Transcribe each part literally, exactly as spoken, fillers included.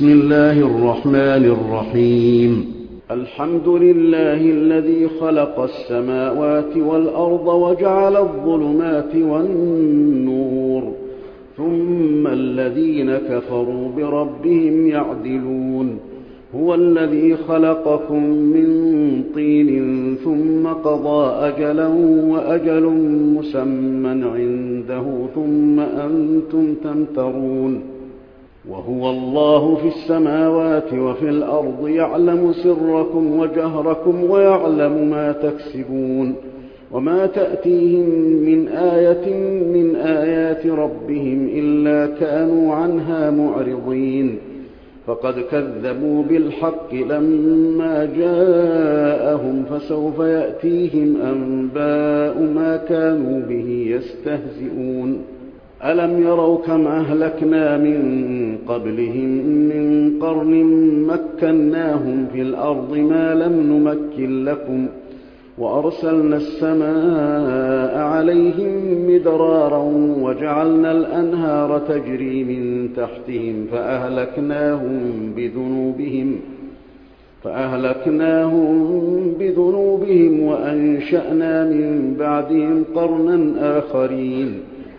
بسم الله الرحمن الرحيم. الحمد لله الذي خلق السماوات والأرض وجعل الظلمات والنور، ثم الذين كفروا بربهم يعدلون. هو الذي خلقكم من طين ثم قضى أجلا وأجل مسمى عنده ثم أنتم تمترون. وهو الله في السماوات وفي الأرض يعلم سركم وجهركم ويعلم ما تكسبون، وما تأتيهم من آية من آيات ربهم إلا كانوا عنها معرضين. فقد كذبوا بالحق لما جاءهم، فسوف يأتيهم أنباء ما كانوا به يستهزئون. ألم يروا كم أهلكنا من قبلهم من قرن مكناهم في الأرض ما لم نمكن لكم، وأرسلنا السماء عليهم مدرارا وجعلنا الأنهار تجري من تحتهم فأهلكناهم بذنوبهم فأهلكناهم بذنوبهم وأنشأنا من بعدهم قرنا آخرين.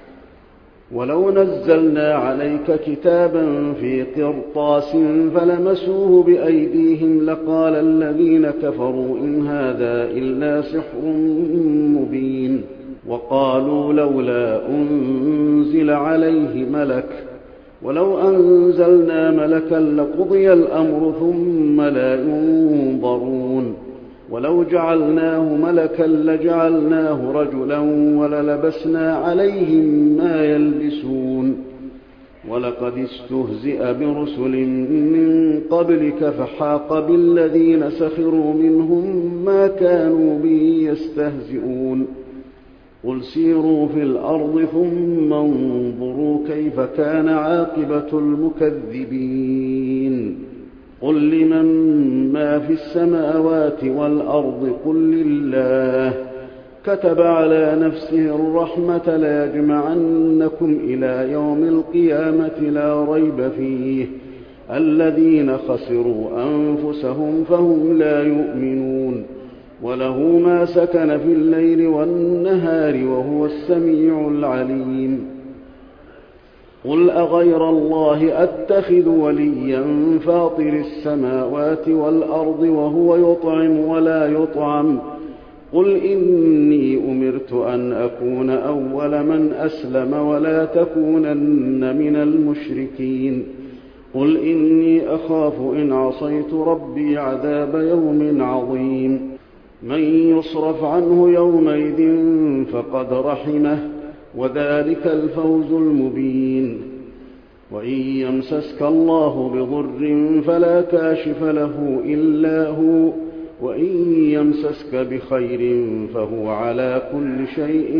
ولو نزلنا عليك كتابا في قرطاس فلمسوه بأيديهم لقال الذين كفروا إن هذا إلا سحر مبين. وقالوا لولا أنزل عليه ملك، ولو أنزلنا ملكا لقضي الأمر ثم لا ينظرون. ولو جعلناه ملكا لجعلناه رجلا وللبسنا عليهم ما يلبسون. ولقد استهزئ برسل من قبلك فحاق بالذين سخروا منهم ما كانوا به يستهزئون. قل سيروا في الأرض ثم انظروا كيف كان عاقبة المكذبين. قل لمن ما في السماوات والأرض قل لله. كتب على نفسه الرحمة ليجمعنكم إلى يوم القيامة لا ريب فيه. الذين خسروا أنفسهم فهم لا يؤمنون. وله ما سكن في الليل والنهار وهو السميع العليم. قل أغير الله أتخذ وليا فاطر السماوات والأرض وهو يطعم ولا يطعم. قل إني أمرت أن أكون أول من أسلم ولا تكونن من المشركين. قل إني أخاف إن عصيت ربي عذاب يوم عظيم. من يصرف عنه يومئذ فقد رحمه، وذلك الفوز المبين. وإن يمسسك الله بضر فلا كاشف له إلا هو، وإن يمسسك بخير فهو على كل شيء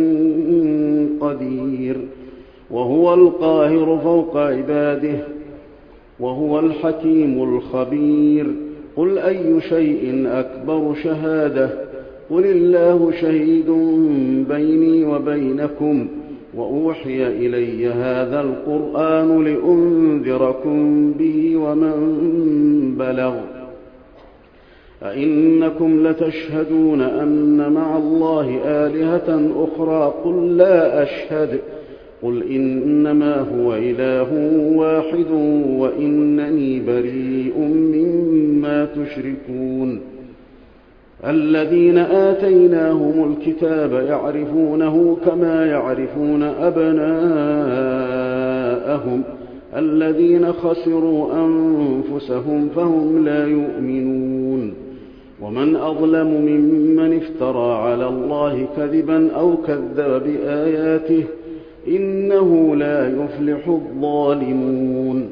قدير. وهو القاهر فوق عباده، وهو الحكيم الخبير. قل أي شيء أكبر شهادة؟ قل الله شهيد بيني وبينكم، وأوحي إلي هذا القرآن لأنذركم به ومن بلغ. أئنكم لتشهدون أن مع الله آلهة أخرى؟ قل لا أشهد. قل إنما هو إله واحد وإنني بريء مما تشركون. الذين آتيناهم الكتاب يعرفونه كما يعرفون أبناءهم. الذين خسروا أنفسهم فهم لا يؤمنون. ومن أظلم ممن افترى على الله كذبا أو كذب بآياته، إنه لا يفلح الظالمون.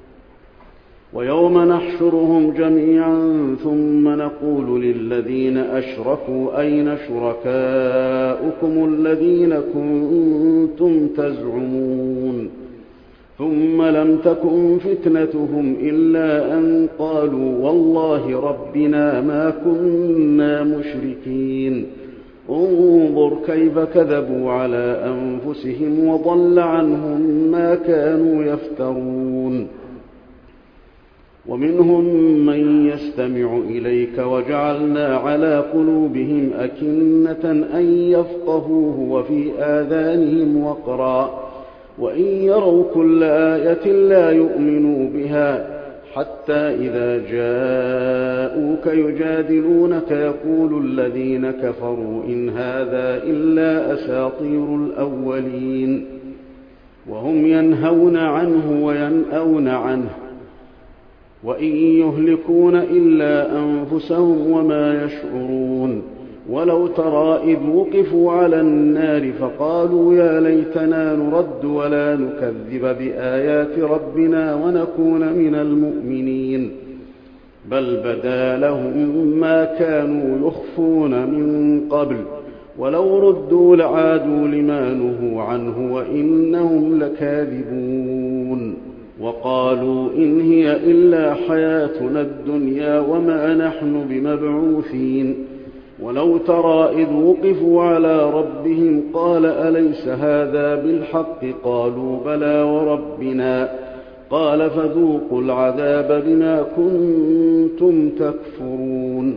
ويوم نحشرهم جميعا ثم نقول للذين أشركوا أين شركاؤكم الذين كنتم تزعمون؟ ثم لم تكن فتنتهم إلا أن قالوا والله ربنا ما كنا مشركين. انظر كيف كذبوا على أنفسهم وضل عنهم ما كانوا يفترون. ومنهم من يستمع إليك وجعلنا على قلوبهم أكنة أن يفقهوه وفي آذانهم وقرا وإن يروا كل آية لا يؤمنوا بها حتى إذا جاءوك يجادلونك يقول الذين كفروا إن هذا إلا أساطير الأولين وهم ينهون عنه وينأون عنه وإن يهلكون إلا أنفسهم وما يشعرون ولو ترى إذ وقفوا على النار فقالوا يا ليتنا نرد ولا نكذب بآيات ربنا ونكون من المؤمنين بل بدا لهم ما كانوا يخفون من قبل ولو ردوا لعادوا لما نهوا عنه وإنهم لكاذبون وقالوا إن هي إلا حياتنا الدنيا وما نحن بمبعوثين ولو ترى إذ وقفوا على ربهم قال أليس هذا بالحق قالوا بلى وربنا قال فذوقوا العذاب بما كنتم تكفرون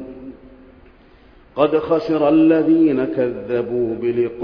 قد خسر الذين كذبوا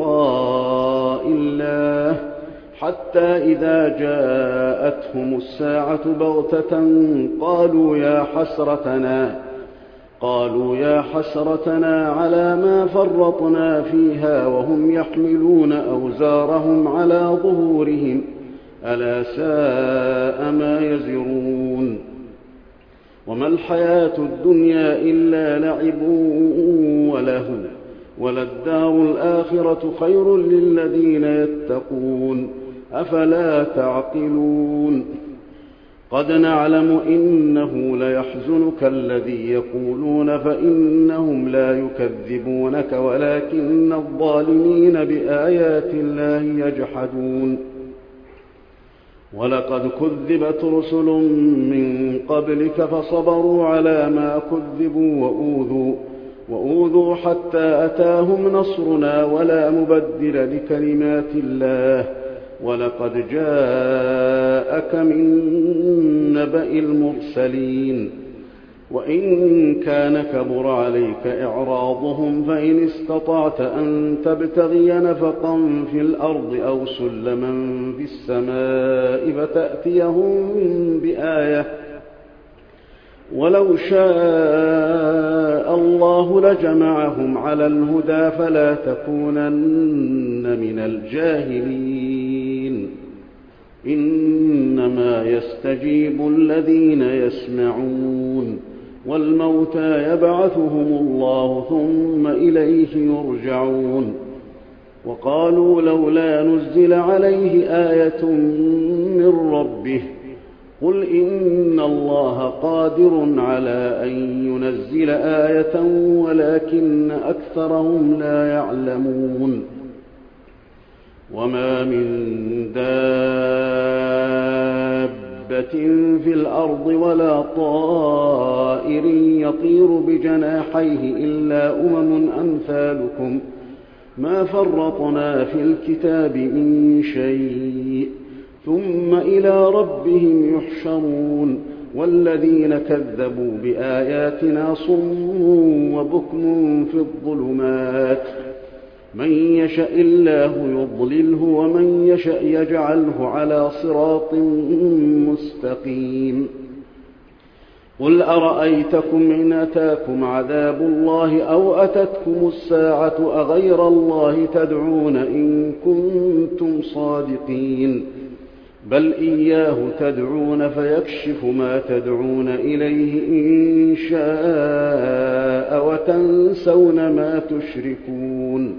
بلقاء الله حتى إذا جاءتهم الساعة بغتة قالوا يا حسرتنا قالوا يا حسرتنا على ما فرطنا فيها وهم يحملون أوزارهم على ظهورهم ألا ساء ما يزرون وما الحياة الدنيا إلا لعب ولهو وللدار الآخرة خير للذين يتقون أفلا تعقلون قد نعلم إنه ليحزنك الذي يقولون فإنهم لا يكذبونك ولكن الظالمين بآيات الله يجحدون ولقد كذبت رسل من قبلك فصبروا على ما كذبوا وأوذوا وأوذوا حتى أتاهم نصرنا ولا مبدل لكلمات الله ولقد جاءك من نبأ المرسلين وإن كان كبر عليك إعراضهم فإن استطعت أن تبتغي نفقا في الأرض أو سلما في السماء فتأتيهم بآية ولو شاء الله لجمعهم على الهدى فلا تكونن من الجاهلين إنما يستجيب الذين يسمعون والموتى يبعثهم الله ثم إليه يرجعون وقالوا لولا نزل عليه آية من ربه قل إن الله قادر على أن ينزل آية ولكن أكثرهم لا يعلمون وما من دابة في الأرض ولا طائر يطير بجناحيه إلا أمم أمثالكم ما فرطنا في الكتاب من شيء ثم إلى ربهم يحشرون والذين كذبوا بآياتنا صم وبكم في الظلمات من يشأ الله يضلله ومن يشأ يجعله على صراط مستقيم قل أرأيتكم إن أتاكم عذاب الله أو أتتكم الساعة أغير الله تدعون إن كنتم صادقين بل إياه تدعون فيكشف ما تدعون إليه إن شاء وتنسون ما تشركون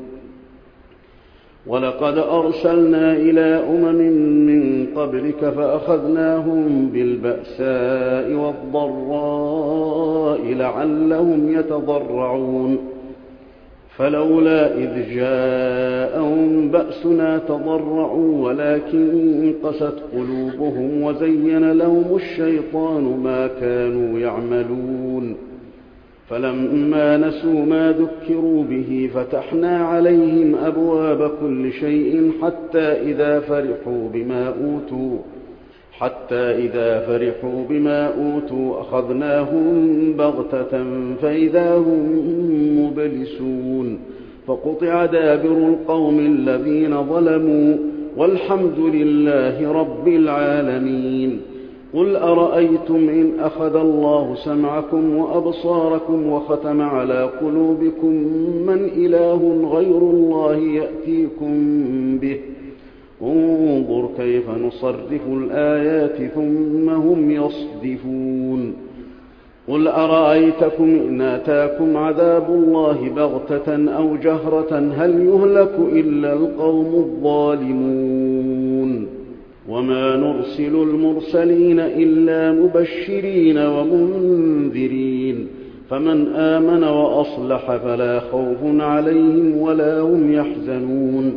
ولقد أرسلنا إلى أمم من قبلك فأخذناهم بالبأساء والضراء لعلهم يتضرعون فلولا إذ جاءهم بأسنا تضرعوا ولكن قست قلوبهم وزين لهم الشيطان ما كانوا يعملون فلما نسوا ما ذكروا به فتحنا عليهم أبواب كل شيء حتى إذا فرحوا بما أوتوا حتى إذا فرحوا بما أوتوا أخذناهم بغتة فإذا هم مبلسون فقطع دابر القوم الذين ظلموا والحمد لله رب العالمين. قل أرأيتم إن أخذ الله سمعكم وأبصاركم وختم على قلوبكم من إله غير الله يأتيكم به انظر كيف نصرف الآيات ثم هم يصدفون. قل أرأيتكم إن آتاكم عذاب الله بغتة أو جهرة هل يهلك إلا القوم الظالمون. وما نرسل المرسلين إلا مبشرين ومنذرين فمن آمن وأصلح فلا خوف عليهم ولا هم يحزنون.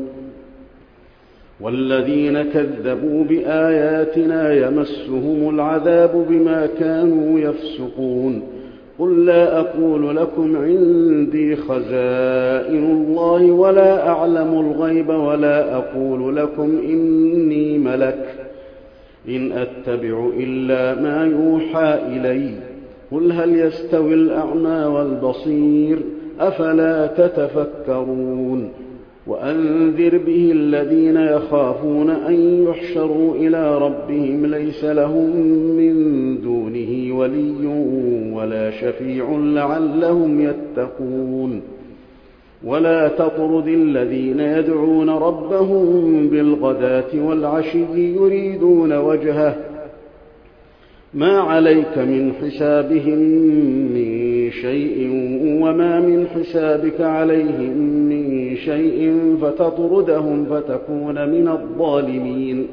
والذين كذبوا بآياتنا يمسهم العذاب بما كانوا يفسقون. قل لا أقول لكم عندي خزائن الله ولا أعلم الغيب ولا أقول لكم إني ملك إن أتبع إلا ما يوحى إلي. قل هل يستوي الأعمى والبصير أفلا تتفكرون. وأنذر به الذين يخافون أن يحشروا إلى ربهم ليس لهم من دونه ولي ولا شفيع لعلهم يتقون. ولا تطرد الذين يدعون ربهم بالغداة والعشي يريدون وجهه ما عليك من حسابهم من شيء وما من حسابك عليهم من شيء فتطردهم فتكون من الظالمين.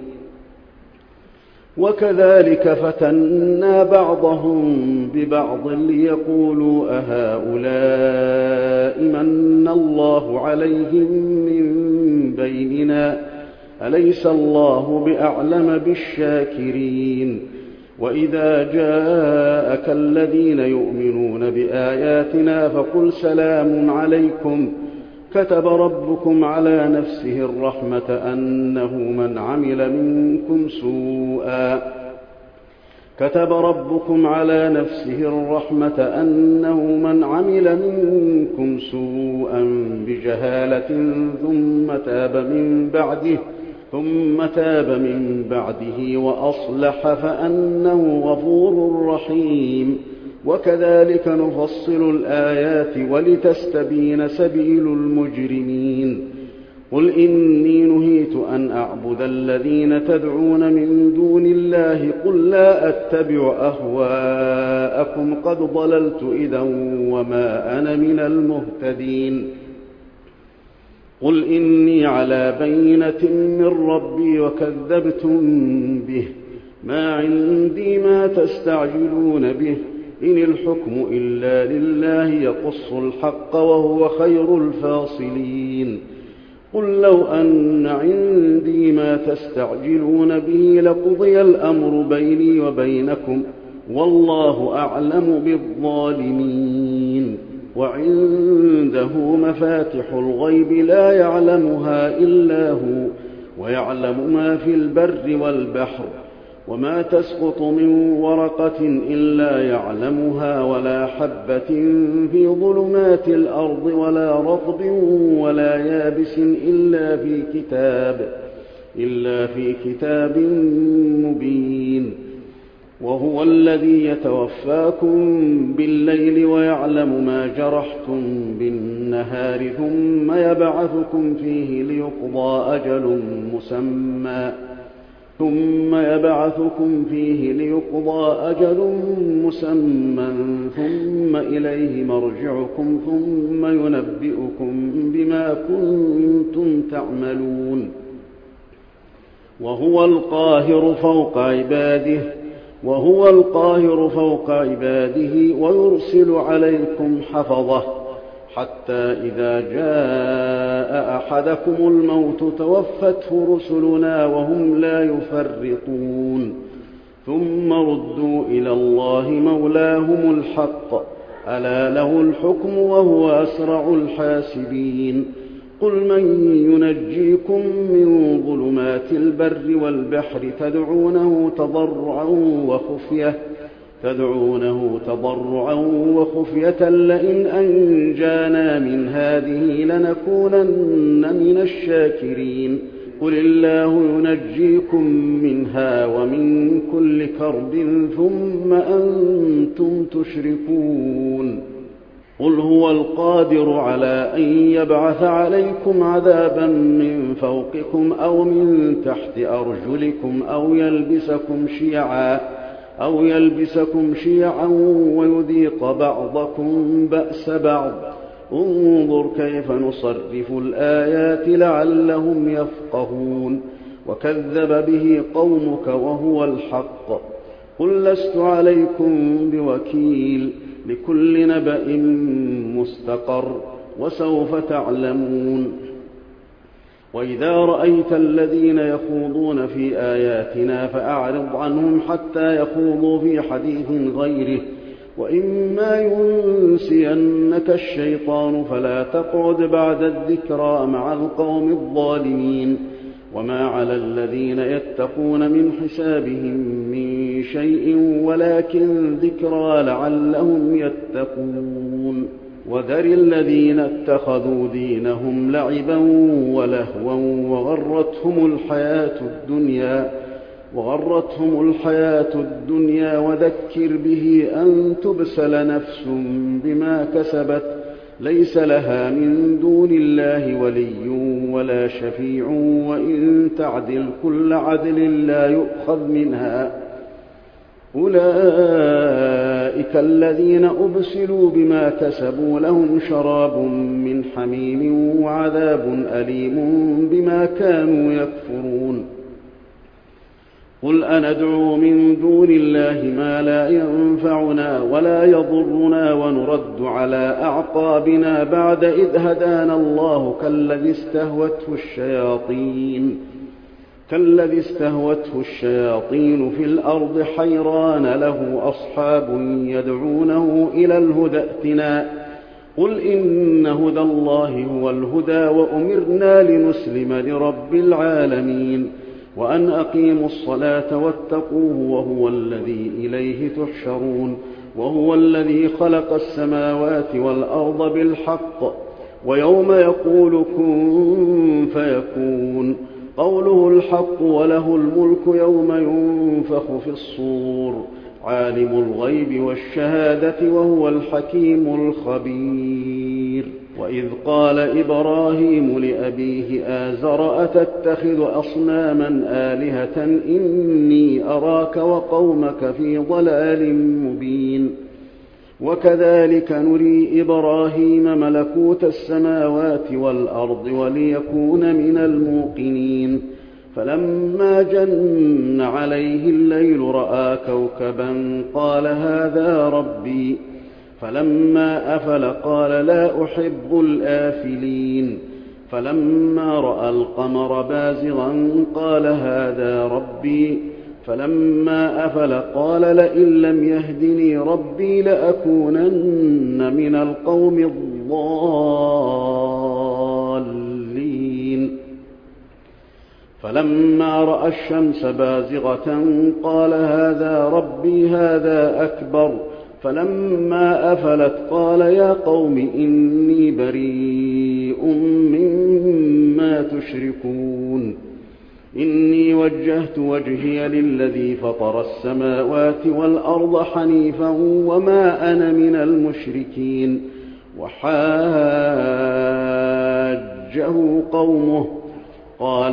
وكذلك فتنا بعضهم ببعض ليقولوا أهؤلاء من الله عليهم من بيننا أليس الله بأعلم بالشاكرين. وإذا جاءك الذين يؤمنون بآياتنا فقل سلام عليكم كتب ربكم على نفسه الرحمة أنه من عمل منكم سوءا كتب ربكم على نفسه الرحمة أنه من عمل منكم سوءا بجهالة ثم تاب من بعده ثم تاب من بعده وأصلح فأنه غفور رحيم. وكذلك نفصل الآيات ولتستبين سبيل المجرمين. قل إني نهيت أن أعبد الذين تدعون من دون الله قل لا أتبع أهواءكم قد ضللت إذا وما أنا من المهتدين. قل إني على بينة من ربي وكذبتم به ما عندي ما تستعجلون به إن الحكم إلا لله يقص الحق وهو خير الفاصلين. قل لو أن عندي ما تستعجلون به لقضي الأمر بيني وبينكم والله أعلم بالظالمين. وعنده مفاتح الغيب لا يعلمها إلا هو ويعلم ما في البر والبحر وما تسقط من ورقة إلا يعلمها ولا حبة في ظلمات الأرض ولا رطب ولا يابس إلا في كتاب إلا في كتاب مبين. وهو الذي يتوفاكم بالليل ويعلم ما جرحتم بالنهار ثم يبعثكم فيه ليقضى أجل مسمى ثم يبعثكم فيه ليقضى أجل مسمى ثم إليه مرجعكم ثم ينبئكم بما كنتم تعملون. وهو القاهر فوق عباده وهو القاهر فوق عباده ويرسل عليكم حفظه حتى إذا جاء أحدكم الموت توفته رسلنا وهم لا يفرطون ثم ردوا إلى الله مولاهم الحق ألا له الحكم وهو أسرع الحاسبين. قل من ينجيكم من ظلمات البر والبحر تدعونه تضرعا وخفية تدعونه تضرعا وخفية لئن أنجانا من هذه لنكونن من الشاكرين قل الله ينجيكم منها ومن كل كرب ثم أنتم تشركون قل هو القادر على أن يبعث عليكم عذابا من فوقكم أو من تحت أرجلكم أو يلبسكم شيعا أو يلبسكم شيعا ويذيق بعضكم بأس بعض انظر كيف نصرف الآيات لعلهم يفقهون وكذب به قومك وهو الحق قل لست عليكم بوكيل لكل نبأ مستقر وسوف تعلمون وإذا رأيت الذين يخوضون في آياتنا فأعرض عنهم حتى يخوضوا في حديث غيره وإما ينسينك الشيطان فلا تقعد بعد الذكرى مع القوم الظالمين وما على الذين يتقون من حسابهم من شيء ولكن ذكرى لعلهم يتقون وذر الذين اتخذوا دينهم لعبا ولهوا وغرتهم الحياة الدنيا وغرتهم الحياة الدنيا وذكر به أن تبسل نفس بما كسبت ليس لها من دون الله ولي ولا شفيع وإن تعدل كل عدل لا يؤخذ منها أولئك الذين أبسلوا بما كسبوا لهم شراب من حميم وعذاب أليم بما كانوا يكفرون قل أندعو من دون الله ما لا ينفعنا ولا يضرنا ونرد على أعقابنا بعد إذ هدانا الله كالذي استهوته الشياطين كالذي استهوته الشياطين في الأرض حيران له أصحاب يدعونه إلى الهدى ائتنا قل إن هدى الله هو الهدى وأمرنا لنسلم لرب العالمين وأن أقيموا الصلاة واتقوه وهو الذي إليه تحشرون وهو الذي خلق السماوات والأرض بالحق ويوم يقول كن فيكون قوله الحق وله الملك يوم ينفخ في الصور عالم الغيب والشهادة وهو الحكيم الخبير وإذ قال إبراهيم لأبيه آزر أتتخذ أصناما آلهة إني أراك وقومك في ضلال مبين وكذلك نري إبراهيم ملكوت السماوات والأرض وليكون من الموقنين فلما جن عليه الليل رأى كوكبا قال هذا ربي فلما أفل قال لا أحب الآفلين فلما رأى القمر بازغا قال هذا ربي فلما أفل قال لئن لم يهدني ربي لأكونن من القوم الضالين فلما رأى الشمس بازغة قال هذا ربي هذا أكبر فلما أفلت قال يا قوم إني بريء مما تشركون إني وجهت وجهي للذي فطر السماوات والأرض حنيفا وما أنا من المشركين وحاجه قومه قال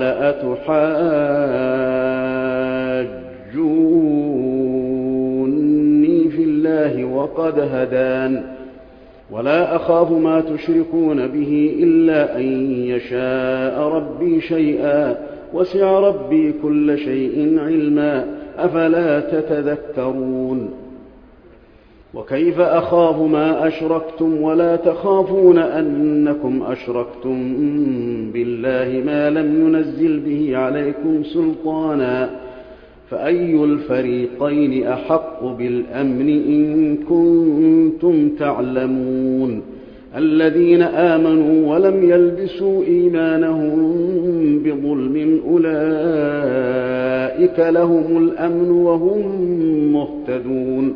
أتحاجوني في الله وقد هدان ولا أخاف ما تشركون به إلا أن يشاء ربي شيئا وسع ربي كل شيء علما أفلا تتذكرون وكيف أخاف ما أشركتم ولا تخافون أنكم أشركتم بالله ما لم ينزل به عليكم سلطانا فأي الفريقين أحق بالأمن إن كنتم تعلمون الذين آمنوا ولم يلبسوا إيمانهم بظلم أولئك لهم الأمن وهم مهتدون.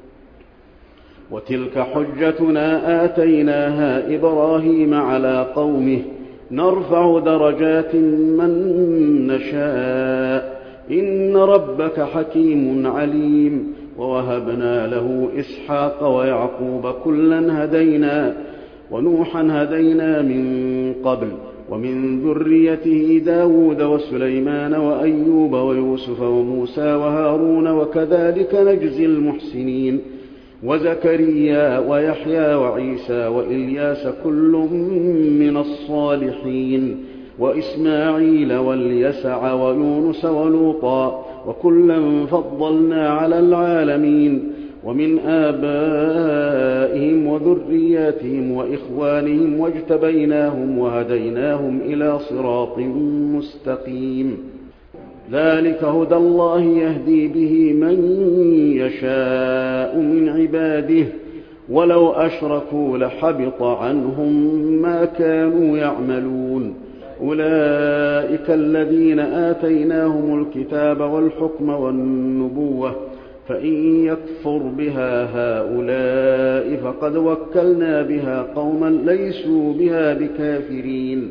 وتلك حجتنا آتيناها إبراهيم على قومه نرفع درجات من نشاء إن ربك حكيم عليم. ووهبنا له إسحاق ويعقوب كلا هدينا ونوحا هدينا من قبل ومن ذريته داود وسليمان وأيوب ويوسف وموسى وهارون وكذلك نجزي المحسنين. وزكريا ويحيى وعيسى وإلياس كل من الصالحين وإسماعيل واليسع ويونس ولوطا وكلا فضلنا على العالمين. ومن آبائهم وذرياتهم وإخوانهم واجتبيناهم وهديناهم إلى صراط مستقيم. ذلك هدى الله يهدي به من يشاء من عباده ولو أشركوا لحبط عنهم ما كانوا يعملون. أولئك الذين آتيناهم الكتاب والحكم والنبوة فإن يكفر بها هؤلاء فقد وكلنا بها قوما ليسوا بها بكافرين.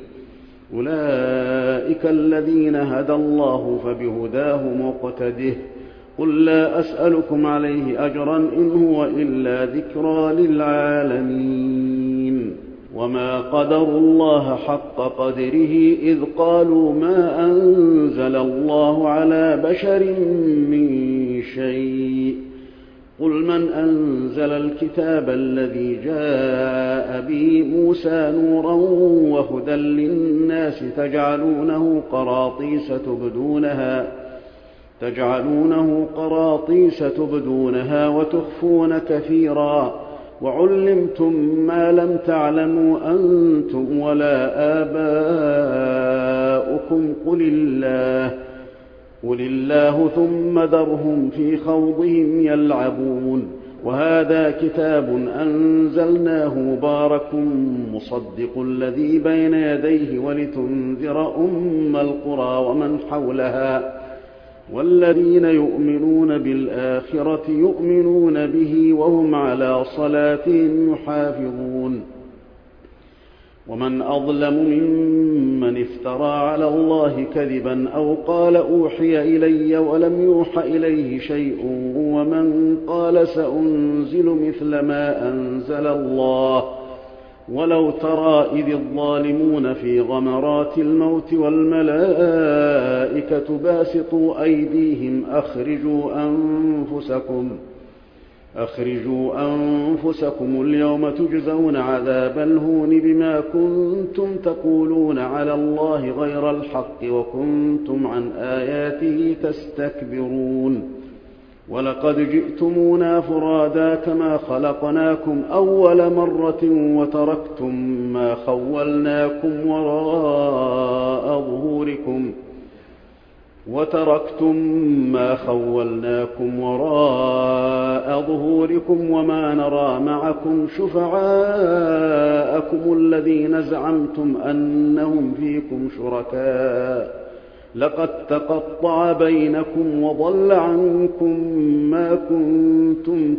أولئك الذين هدى الله فبهداه مقتده. قل لا أسألكم عليه أجرا إن هو إلا ذكرى للعالمين. وما قدروا الله حق قدره إذ قالوا ما أنزل الله على بشر من شيء. قل من أنزل الكتاب الذي جاء به موسى نورا وهدى للناس تجعلونه قراطيس تبدونها تجعلونه قراطيس تبدونها وتخفون كثيرا وعلمتم ما لم تعلموا أنتم ولا آباؤكم قل الله قل الله ثم ذرهم في خوضهم يلعبون. وهذا كتاب أنزلناه مبارك مصدق الذي بين يديه ولتنذر أم القرى ومن حولها والذين يؤمنون بالآخرة يؤمنون به وهم على صلاتهم يحافظون. ومن أظلم ممن افترى على الله كذبا أو قال أوحي إلي ولم يوح إليه شيء ومن قال سأنزل مثل ما أنزل الله. ولو ترى إذ الظالمون في غمرات الموت والملائكة باسطوا أيديهم أخرجوا أنفسكم أخرجوا أنفسكم اليوم تجزون عذاب الهون بما كنتم تقولون على الله غير الحق وكنتم عن آياته تستكبرون. ولقد جئتمونا فرادا كما خلقناكم أول مرة وتركتم ما خولناكم وراء ظهوركم وتركتم ما خولناكم وراء ظهوركم وما نرى معكم شفعاءكم الذين زعمتم أنهم فيكم شركاء لقد تقطع بينكم وضل عنكم ما كنتم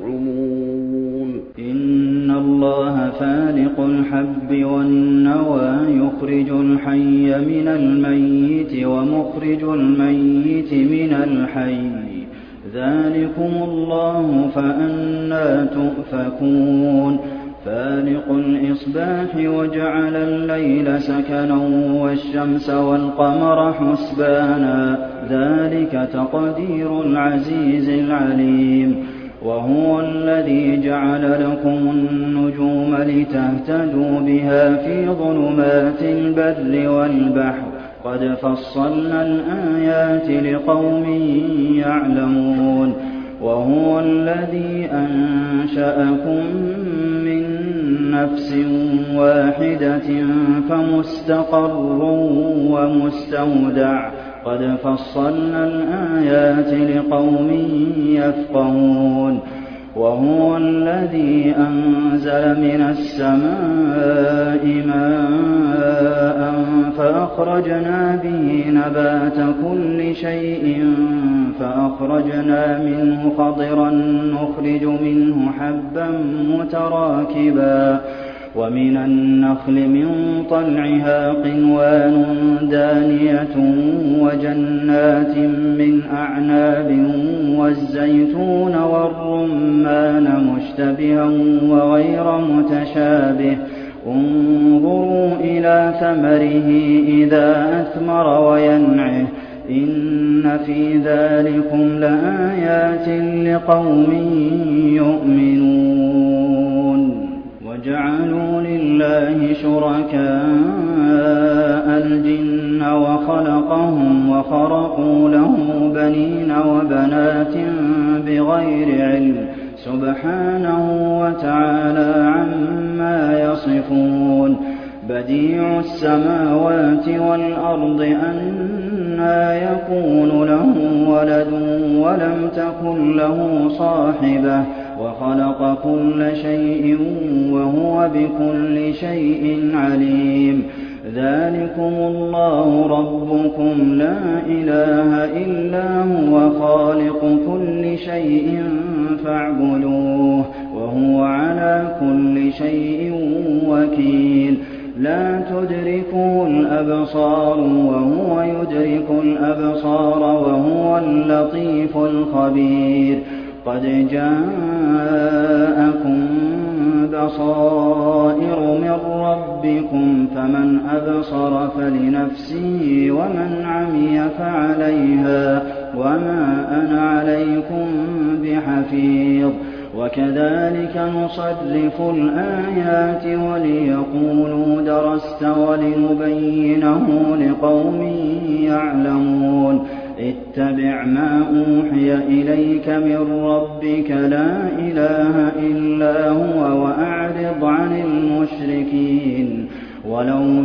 تزعمون. إن الله فالق الحب والنوى يخرج الحي من الميت ومخرج الميت من الحي ذلكم الله فأنى تؤفكون. فالق الإصباح وجعل الليل سكنا والشمس والقمر حسبانا ذلك تقدير العزيز العليم. وهو الذي جعل لكم النجوم لتهتدوا بها في ظلمات البر والبحر قد فصلنا الآيات لقوم يعلمون. وهو الذي أنشأكم من نفس واحدة فمستقر ومستودع قد فصلنا الآيات لقوم يفقهون. وهو الذي أنزل من السماء ماء فأخرجنا به نبات كل شيء فأخرجنا منه خضرا نخرج منه حبا متراكبا ومن النخل من طلعها قنوان دانية وجنات من أعناب والزيتون والرمان مشتبها وغير متشابه انظروا إلى ثمره إذا أثمر وينعه إن في ذلكم لآيات لقوم يؤمنون وجعلوا لله شركاء الجن وخلقهم وخرقوا له بنين وبنات بغير علم سبحانه وتعالى عما يصفون بديع السماوات والأرض أنى يكون له ولد ولم تكن له صاحبة وخلق كل شيء وهو بكل شيء عليم ذلكم الله ربكم لا إله إلا هو خالق كل شيء فاعبدوه وهو على كل شيء وكيل لا تدركه الأبصار وهو يدرك الأبصار وهو اللطيف الخبير قد جاءكم بصائر من ربكم فمن أبصر فلنفسه ومن عمي فعليها وما أنا عليكم بحفيظ وكذلك نصرف الآيات وليقولوا درست ولنبينه لقوم يعلمون اتبع ما أوحي إليك من ربك لا إله إلا هو وأعرض عن المشركين ولو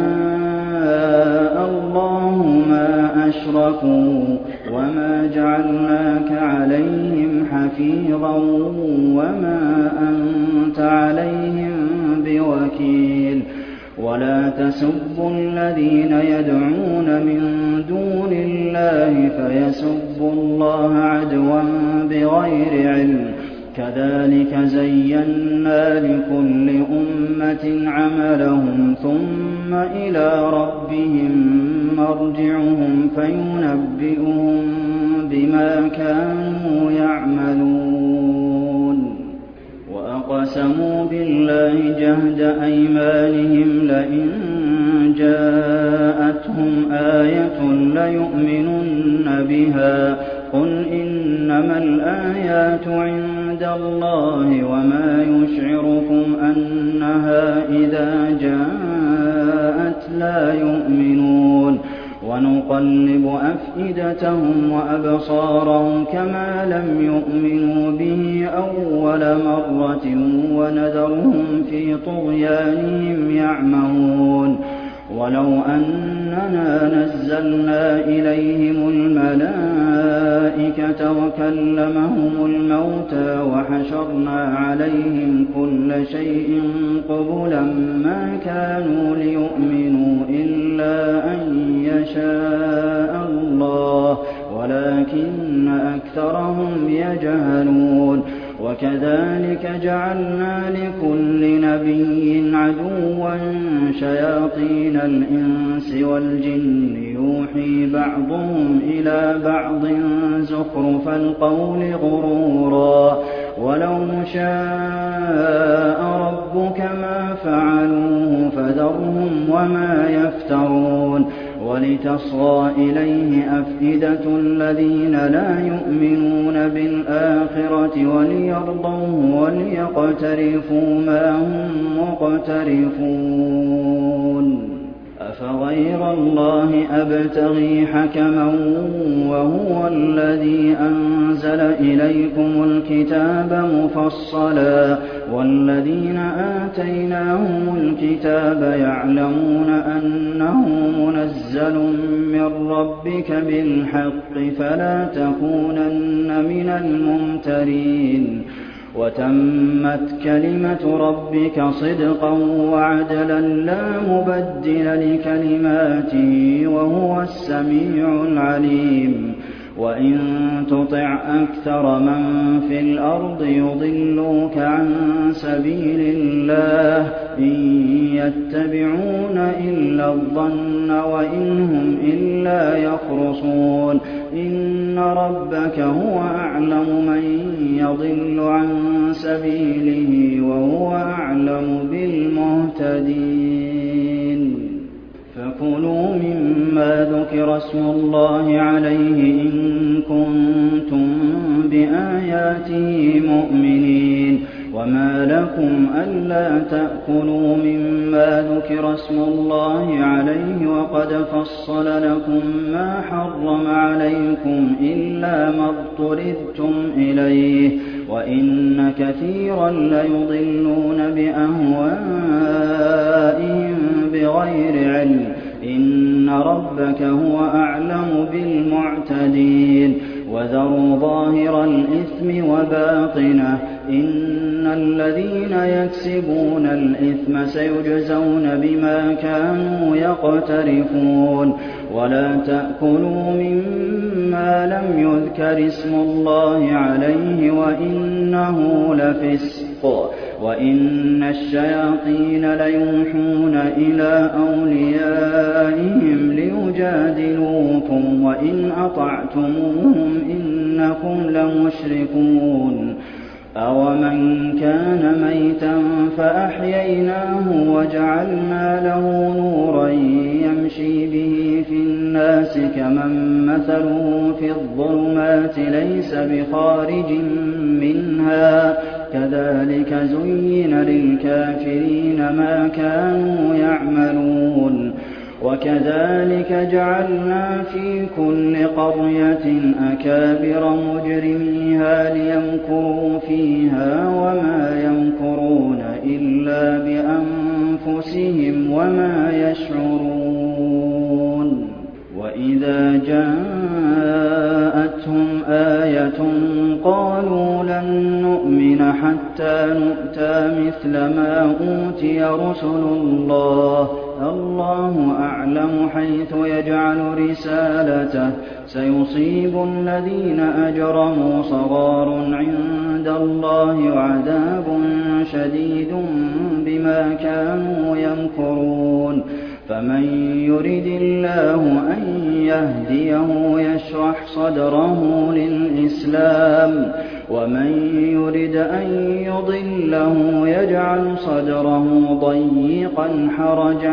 شاء الله ما أشركوا وما جعلناك عليهم حفيظا وما أنت عليهم بوكيل ولا تسبوا الذين يدعون من دون الله فيسبوا الله عدوا بغير علم كذلك زينا لكل أمة عملهم ثم إلى ربهم مرجعهم فينبئهم بما كانوا يعملون وأقسموا بالله جهد أيمانهم لئن جاءتهم آية ليؤمنن بها قل إنما الآيات عند الله وما يشعركم أنها إذا جاءت لا يؤمنون ونقلب أفئدتهم وأبصارهم كما لم يؤمنوا به أول مرة ونذرهم في طغيانهم يعمهون ولو أننا نزلنا إليهم الملائكة وكلمهم الموتى وحشرنا عليهم كل شيء قبلا ما كانوا ليؤمنوا إلا أن يشاء الله ولكن أكثرهم يجهلون وكذلك جعلنا لكل نبي عدوا شياطين الإنس والجن يوحي بعضهم إلى بعض زخرف القول غرورا ولو شاء ربك ما فعلوه فذرهم وما يفترون ولتصغى إليه أفئدة الذين لا يؤمنون بالآخرة وليرضوه وليقترفوا ما هم مقترفون أفغير الله أبتغي حكما وهو الذي أنزل إليكم الكتاب مفصلا والذين آتيناهم الكتاب يعلمون أنه منزل من ربك بالحق فلا تكونن من الممترين وتمت كلمة ربك صدقا وعدلا لا مبدل لكلماته وهو السميع العليم وإن تطع أكثر من في الأرض يضلوك عن سبيل الله إن يتبعون إلا الظن وإن هم إلا يخرصون إن ربك هو أعلم من يضل عن سبيله وهو أعلم بالمهتدين فكلوا مما ذكر اسم الله عليه إن كنتم بآياته مؤمنين وما لكم ألا تأكلوا مما ذكر اسم الله عليه وقد فصل لكم ما حرم عليكم إلا ما اضطررتم إليه وإن كثيرا ليضلون بأهوائهم بغير علم إن ربك هو أعلم بالمعتدين وذروا ظاهر الإثم وباطنه إن الذين يكسبون الإثم سيجزون بما كانوا يقترفون ولا تأكلوا مما لم يذكر اسم الله عليه وإنه لفسق وإن الشياطين ليوحون إلى أوليائهم ليجادلوكم وإن أطعتموهم إنكم لمشركون أَوَمَنْ كَانَ مَيْتًا فَأَحْيَيْنَاهُ وَجَعَلْنَا لَهُ نُورًا يَمْشِي بِهِ فِي النَّاسِ كَمَن مَّثَلُهُ فِي الظُّلُمَاتِ لَيْسَ بِخَارِجٍ مِّنْهَا كَذَٰلِكَ زُيِّنَ لِلْكَافِرِينَ مَا كَانُوا يَعْمَلُونَ وَكَذَٰلِكَ جَعَلْنَا فِي كُلِّ قَرْيَةٍ أَكَابِرَ مُجْرِمِيهَا لِيَمْكُرُوا فِيهَا وَمَا يَمْكُرُونَ إِلَّا بِأَنفُسِهِمْ وَمَا يَشْعُرُونَ وَإِذَا جَاءَتْهُمْ آيَةٌ قَالُوا لَن نُّؤْمِنَ حَتَّىٰ نُؤْتَىٰ مِثْلَ مَا أُوتِيَ رُسُلُ اللَّهِ اللَّهُ أَعْلَمُ حَيْثُ يَجْعَلُ رِسَالَتَهُ سَيُصِيبُ الَّذِينَ أَجْرَمُوا صَغَارٌ عِندَ اللَّهِ وَعَذَابٌ شَدِيدٌ بِمَا كَانُوا يَمْكُرُونَ فَمَن يُرِدِ اللَّهُ أَن يَهْدِيَهُ يَشْرَحْ صَدْرَهُ لِلْإِسْلَامِ وَمَن يُرِدْ أَن يُضِلَّهُ يَجْعَلْ صَدْرَهُ ضَيِّقًا حَرَجًا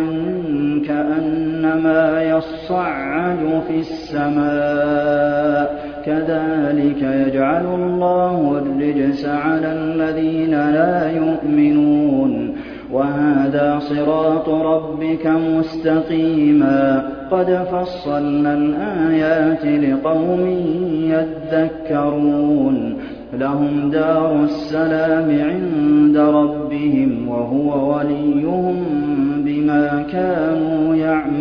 كَأَنَّمَا يَصَّعَّدُ فِي السَّمَاءِ كَذَٰلِكَ يَجْعَلُ اللَّهُ الرِّجْسَ عَلَى الَّذِينَ لَا يُؤْمِنُونَ وَهَٰذَا صِرَاطُ رَبِّكَ مُسْتَقِيمًا قَدْ فَصَّلْنَا الْآيَاتِ لِقَوْمٍ يَذَّكَّرُونَ لَهُمْ دَارُ السَّلَامِ عِندَ رَبِّهِمْ وَهُوَ وَلِيُّهُم بِمَا كَانُوا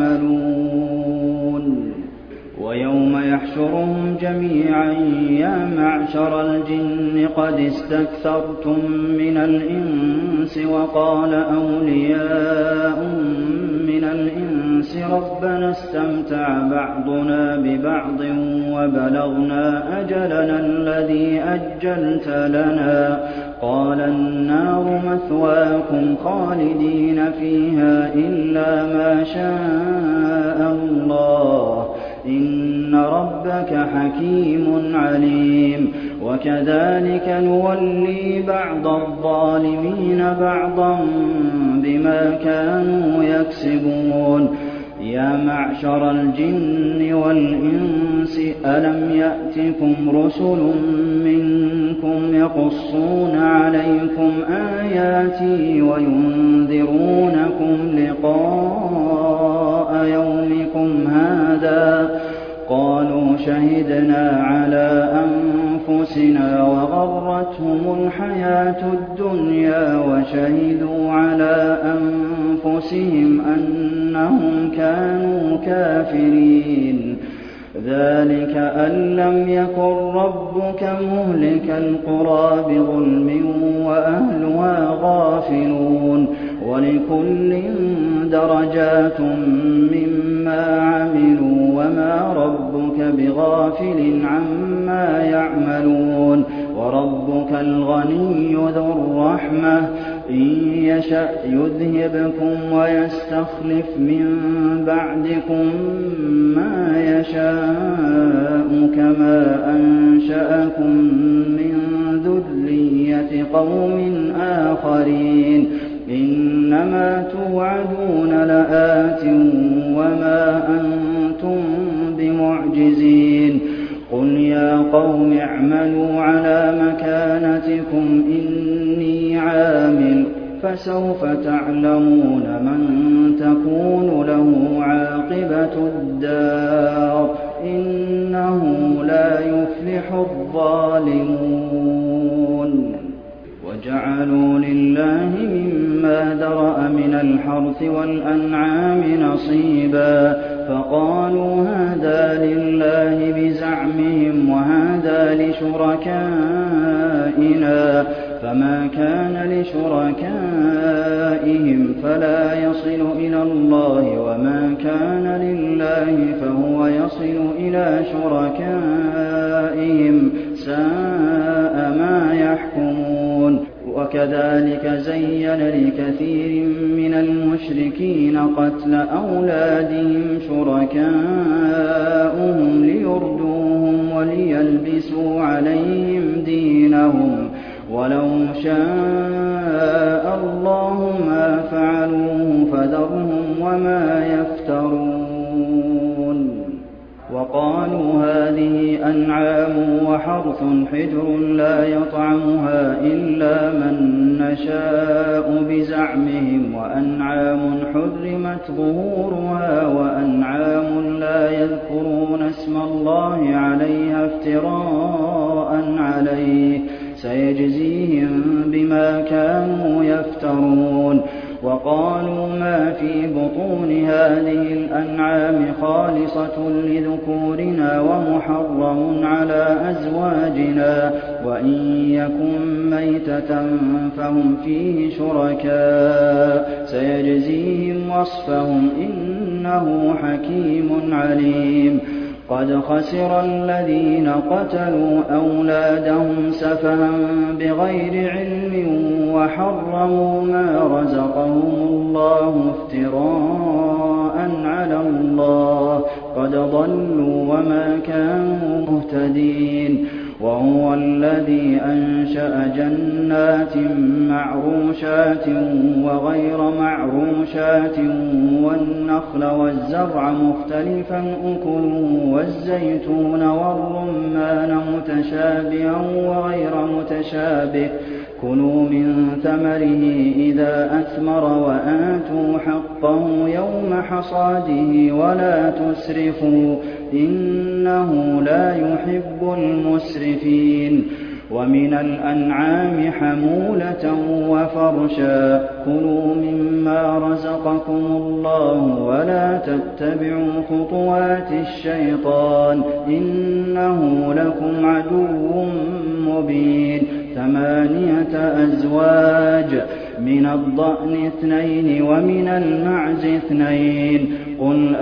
يَعْمَلُونَ وَيَوْمَ يَحْشُرُهُمْ جَمِيعًا يَا مَعْشَرَ الْجِنِّ قَدِ اسْتَكْثَرْتُم مِّنَ الْإِنسِ وَقَالَ أَوْلِيَاؤُهُم مِّنَ الْإِنسِ رَبَّنَا اسْتَمْتَعَ بَعْضُنَا بِبَعْضٍ وَبَلَغْنَا أَجَلَنَا الَّذِي أَجَّلْتَ لَنَا قَالَ النَّارُ مَثْوَاكُمْ خَالِدِينَ فِيهَا إِلَّا مَا شَاءَ اللَّهُ إِنَّ رَبَّكَ حَكِيمٌ عَلِيمٌ وَكَذَٰلِكَ نُوَلِّي بَعْضَ الظَّالِمِينَ بَعْضًا بِمَا كَانُوا يَكْسِبُونَ يَا مَعْشَرَ الْجِنِّ وَالْإِنسِ أَلَمْ يَأْتِكُمْ رُسُلٌ مِّنكُمْ يَقُصُّونَ عَلَيْكُمْ آيَاتِي وَيُنذِرُونَكُمْ لِقَاءَ يَوْمِكُمْ هَٰذَا ۚ قَالُوا شَهِدْنَا عَلَىٰ أَنفُسِنَا وَغَرَّتْهُمُ الْحَيَاةُ الدُّنْيَا وَشَهِدُوا عَلَىٰ أَنفُسِهِمْ أَنَّهُمْ كَانُوا كَافِرِينَ ذلك أن لم يكن ربك مهلك القرى بظلم وأهلها غافلون ولكل درجات مما عملوا وما ربك بغافل عما يعملون وربك الغني ذو الرحمة إن يشأ يذهبكم ويستخلف من بعدكم ما يشاء كما أنشأكم من ذرية قوم آخرين إنما توعدون لآت وما أنتم بمعجزين قل يا قوم اعملوا على مكانتكم إني عامل فسوف تعلمون من تكون له عاقبة الدار إنه لا يفلح الظالمون وجعلوا لله مما ذرأ من الحرث والأنعام نصيبا فقالوا هذا لله بزعمهم وهذا لشركائنا فما كان لشركائهم فلا يصل إلى الله وما كان لله فهو يصل إلى شركائهم ساء ما يحكمون وكذلك زين لكثير من المشركين قتل أولادهم شركاؤهم ليردوهم وليلبسوا عليهم دينهم ولو شاء الله ما فعلوه فذرهم وما يفترون وقالوا هذه أنعام وحرث حجر لا يطعمها إلا من نشاء بزعمهم وأنعام حرمت ظهورها وأنعام لا يذكرون اسم الله عليها افتراء عليه سيجزيهم بما كانوا يفترون وقالوا ما في بطون هذه الأنعام خالصة لذكورنا ومحرم على أزواجنا وإن يكن ميتة فهم فيه شركاء سيجزيهم وصفهم إنه حكيم عليم قد خسر الذين قتلوا أولادهم سفها بغير علم وحرموا ما رزقهم الله افتراء على الله قد ضلوا وما كانوا مهتدين وهو الذي أنشأ جنات معروشات وغير معروشات والنخل والزرع مختلفا أكله والزيتون والرمان متشابها وغير متشابه كلوا من ثمره إذا أثمر وآتوا حقه يوم حصاده ولا تسرفوا إنه لا يحب المسرفين ومن الأنعام حمولة وفرشا كلوا مما رزقكم الله ولا تتبعوا خطوات الشيطان إنه لكم عدو مبين ثمانية أزواج من الضأن اثنين ومن المعز اثنين قل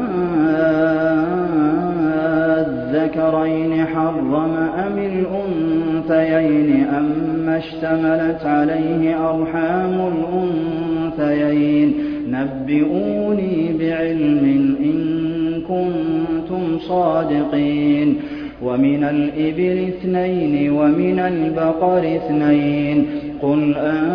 أذكرين حرم أم الأنثيين أما اشتملت عليه أرحام الأنثيين نبئوني بعلم إن كنتم صادقين ومن الإبل اثنين ومن البقر اثنين قل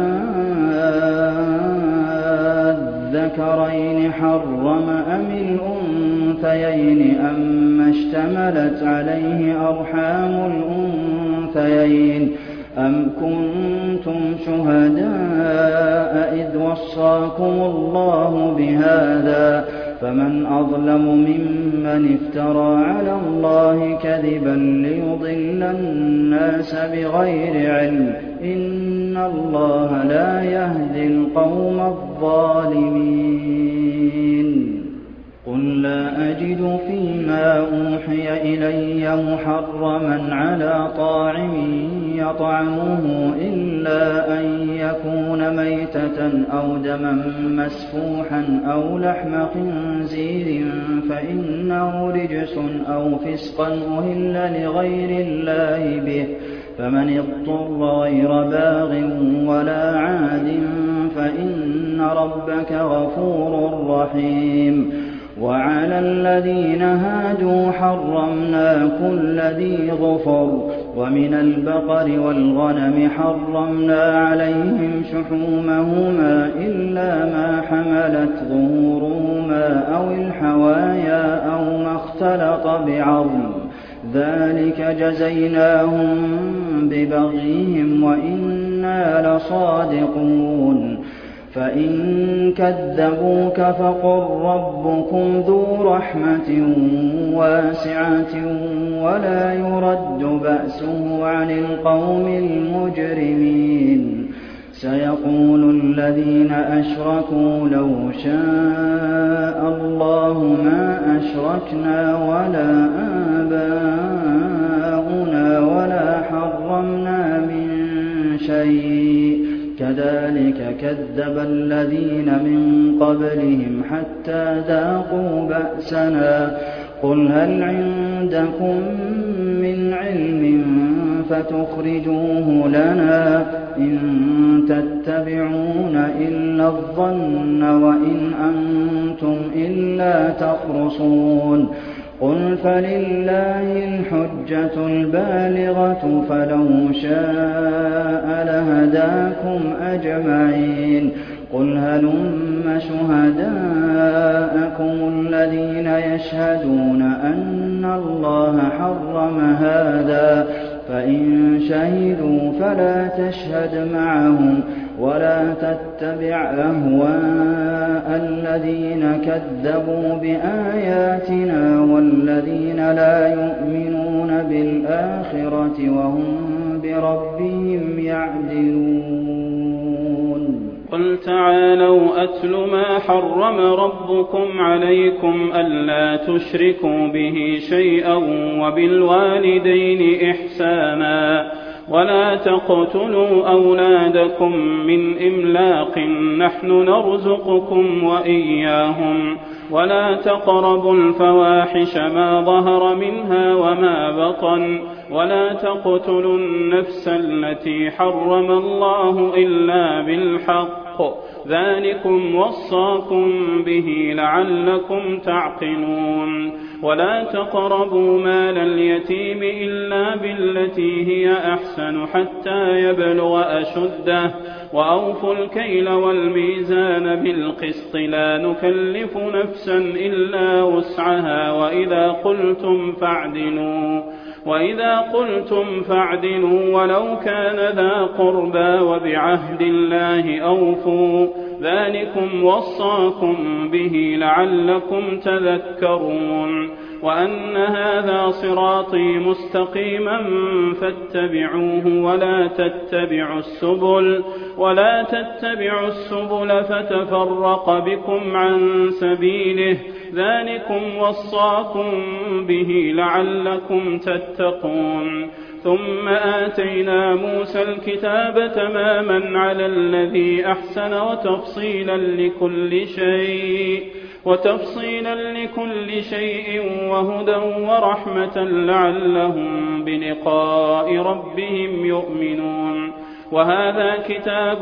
أذكرين حرم أم الأنثيين أما اشتملت عليه أرحام الأنثيين أم كنتم شهداء إذ وصاكم الله بهذا فمن أظلم ممن افترى على الله كذبا ليضل الناس بغير علم إن الله لا يهدي القوم الظالمين قل قُل لَّا أَجِدُ فِيمَا أُوحِيَ إِلَيَّ مُحَرَّمًا عَلَىٰ طَاعِمٍ يَطْعَمُهُ إِلَّا أَن يَكُونَ مَيْتَةً أَوْ دَمًا مَّسْفُوحًا أَوْ لَحْمَ خِنزِيرٍ فَإِنَّهُ رِجْسٌ أَوْ فِسْقًا أُهِلَّ لِغَيْرِ اللَّهِ بِهِ ۚ فَمَنِ اضْطُرَّ غَيْرَ بَاغٍ وَلَا عَادٍ فَإِنَّ رَبَّكَ غَفُورٌ رَّحِيمٌ. وَعَلَى الَّذِينَ هَادُوا حَرَّمْنَا كُلَّ ذِي ظُفُرٍ ۖ وَمِنَ الْبَقَرِ وَالْغَنَمِ حَرَّمْنَا عَلَيْهِمْ شُحُومَهُمَا إِلَّا مَا حَمَلَتْ ظُهُورُهُمَا أَوِ الْحَوَايَا أَوْ مَا اخْتَلَطَ بِعَظْمٍ ۚ ذَٰلِكَ جَزَيْنَاهُم بِبَغْيِهِمْ وَإِنَّا لَصَادِقُونَ. فَإِن كَذَّبُوكَ فَقُل رَّبُّكُمْ ذُو رَحْمَةٍ وَاسِعَةٍ وَلَا يُرَدُّ بَأْسُهُ عَنِ الْقَوْمِ الْمُجْرِمِينَ. سَيَقُولُ الَّذِينَ أَشْرَكُوا لَوْ شَاءَ اللَّهُ مَا أَشْرَكْنَا وَلَا آبَاؤُنَا وَلَا حَرَّمْنَا مِن شَيْءٍ ۚ كَذَٰلِكَ كَذَّبَ الَّذِينَ مِن قَبْلِهِمْ حَتَّىٰ ذَاقُوا بَأْسَنَا. قُلْ هَلْ عِندَكُم مِّنْ عِلْمٍ فَتُخْرِجُوهُ لَنَا ۖ إِن تَتَّبِعُونَ إِلَّا الظَّنَّ وَإِنْ أَنتُمْ إِلَّا تَخْرُصُونَ. قُلْ فَلِلَّهِ الْحُجَّةُ الْبَالِغَةُ فَلَوْ شَاءَ لَهَدَاكُمْ أَجْمَعِينَ. قُلْ هَلُمَّ شُهَدَاءَكُمُ الَّذِينَ يَشْهَدُونَ أَنَّ اللَّهَ حَرَّمَ هَٰذَا ۖ فَإِن شَهِدُوا فَلَا تَشْهَدْ مَعَهُمْ وَلَا تَتَّبِعْ أَهْوَاءَ الَّذِينَ كَذَّبُوا بِآيَاتِنَا وَالَّذِينَ لَا يُؤْمِنُونَ بِالْآخِرَةِ وَهُم بِرَبِّهِمْ يَعْدِلُونَ. قُلْ تَعَالَوْا أَتْلُ مَا حَرَّمَ رَبُّكُمْ عَلَيْكُمْ أَلَّا تُشْرِكُوا بِهِ شَيْئًا وَبِالْوَالِدَيْنِ إِحْسَانًا وَلَا تَقْتُلُوا أَوْلَادَكُم مِّنْ إِمْلَاقٍ نَّحْنُ نَرْزُقُكُمْ وَإِيَّاهُمْ وَلَا تَقْرَبُوا الْفَوَاحِشَ مَا ظَهَرَ مِنْهَا وَمَا بَطَنَ وَلَا تَقْتُلُوا النَّفْسَ الَّتِي حَرَّمَ اللَّهُ إِلَّا بِالْحَقِّ ۚ ذَٰلِكُمْ وَصَّاكُم بِهِ لَعَلَّكُمْ تَعْقِلُونَ. وَلَا تَقْرَبُوا مَالَ الْيَتِيمِ إِلَّا بِالَّتِي هِيَ أَحْسَنُ حَتَّىٰ يَبْلُغَ أَشُدَّهُ ۖ وَأَوْفُوا الْكَيْلَ وَالْمِيزَانَ بِالْقِسْطِ ۖ لَا نُكَلِّفُ نَفْسًا إِلَّا وُسْعَهَا ۖ وَإِذَا قُلْتُمْ فَاعْدِلُوا وَإِذَا قُلْتُمْ فَاعْدِلُوا وَلَوْ كَانَ ذَا قُرْبَىٰ ۖ وَبِعَهْدِ اللَّهِ أَوْفُوا ۚ ذَٰلِكُمْ وَصَّاكُم بِهِ لَعَلَّكُمْ تَذَكَّرُونَ. وَأَنَّ هَٰذَا صِرَاطِي مُسْتَقِيمًا فَاتَّبِعُوهُ وَلَا تَتَّبِعُوا السُّبُلَ وَلَا تَتَّبِعُوا السُّبُلَ فَتَفَرَّقَ بِكُمْ عَن سَبِيلِهِ ۚ ذَٰلِكُمْ وَصَّاكُم بِهِ لَعَلَّكُمْ تَتَّقُونَ. ثُمَّ آتَيْنَا مُوسَى الْكِتَابَ تَمَامًا عَلَى الَّذِي أَحْسَنَ وَتَفْصِيلًا لِّكُلِّ شَيْءٍ وَتَفْصِيلًا لِّكُلِّ شَيْءٍ وَهُدًى وَرَحْمَةً لَّعَلَّهُم بِلِقَاءِ رَبِّهِمْ يُؤْمِنُونَ. وَهَٰذَا كِتَابٌ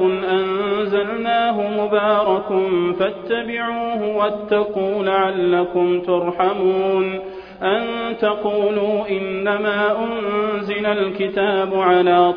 أَنزَلْنَاهُ مُبَارَكٌ فَاتَّبِعُوهُ وَاتَّقُوا لَعَلَّكُمْ تُرْحَمُونَ. أَن تَقُولُوا إِنَّمَا أُنزِلَ الْكِتَابُ عَلَىٰ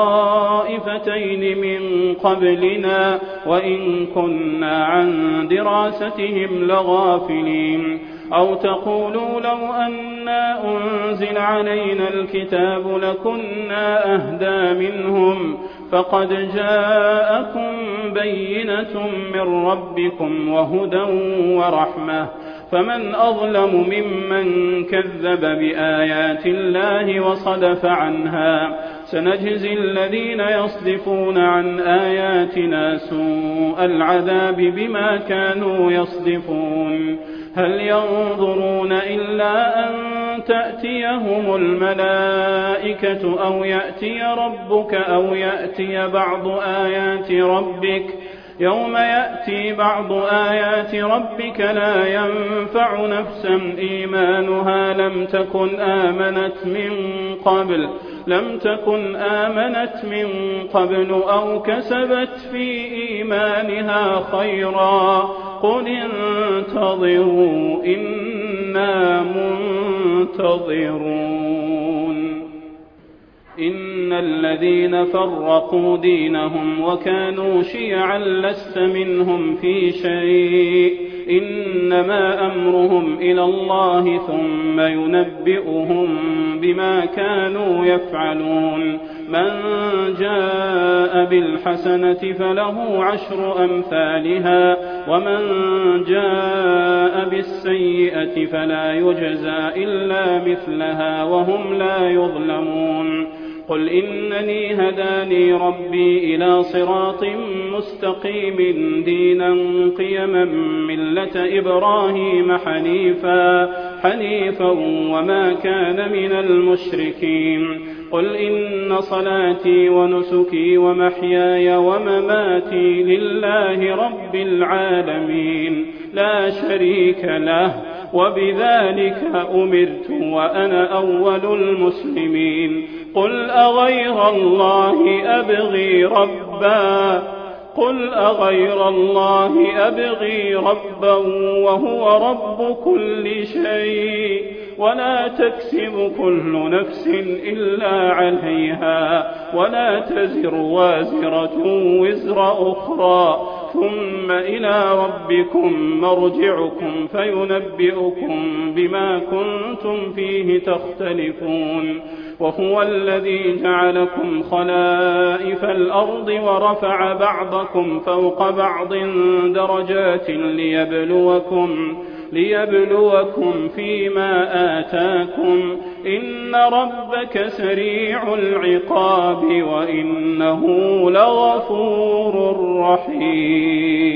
طَائِفَتَيْنِ مِن قَبْلِنَا وَإِن كُنَّا عَن دِرَاسَتِهِمْ لَغَافِلِينَ. أَوْ تَقُولُوا لَوْ أَنَّا أُنزِلَ عَلَيْنَا الْكِتَابُ لَكُنَّا أَهْدَىٰ مِنْهُمْ ۚ فَقَدْ جَاءَكُم بَيِّنَةٌ مِّن رَّبِّكُمْ وَهُدًى وَرَحْمَةٌ ۚ فَمَنْ أَظْلَمُ مِمَّن كَذَّبَ بِآيَاتِ اللَّهِ وَصَدَفَ عَنْهَا ۚ سَنَجْزِي الَّذِينَ يَصْدِفُونَ عَنْ آيَاتِنَا سُوءَ الْعَذَابِ بِمَا كَانُوا يَصْدِفُونَ. هل ينظرون إلا أن تأتيهم الملائكة أو يأتي ربك أو يأتي بعض آيات ربك يوم يأتي بعض آيات ربك لا ينفع نفسا إيمانها لم تكن آمنت من قبل لم تكن آمنت من قبل أو كسبت في إيمانها خيرا قل انتظروا إنا منتظرون إن الذين فرقوا دينهم وكانوا شيعا لست منهم في شيء إنما أمرهم إلى الله ثم ينبئهم بما كانوا يفعلون من جاء بالحسنة فله عشر أمثالها ومن جاء بالسيئة فلا يجزى إلا مثلها وهم لا يظلمون قل إنني هداني ربي إلى صراط مستقيم دينا قيما ملة إبراهيم حنيفا حنيفا وما كان من المشركين قل إن صلاتي ونسكي ومحياي ومماتي لله رب العالمين لا شريك له وبذلك أمرت وأنا أول المسلمين قل أغير الله أبغي ربا قل أغير الله أبغي ربا وهو رب كل شيء ولا تكسب كل نفس إلا عليها ولا تزر وازرة وزر أخرى ثم إلى ربكم مرجعكم فينبئكم بما كنتم فيه تختلفون وهو الذي جعلكم خلائف الأرض ورفع بعضكم فوق بعض درجات ليبلوكم ليبلوكم فيما آتاكم إن ربك سريع العقاب وإنه لغفور رحيم.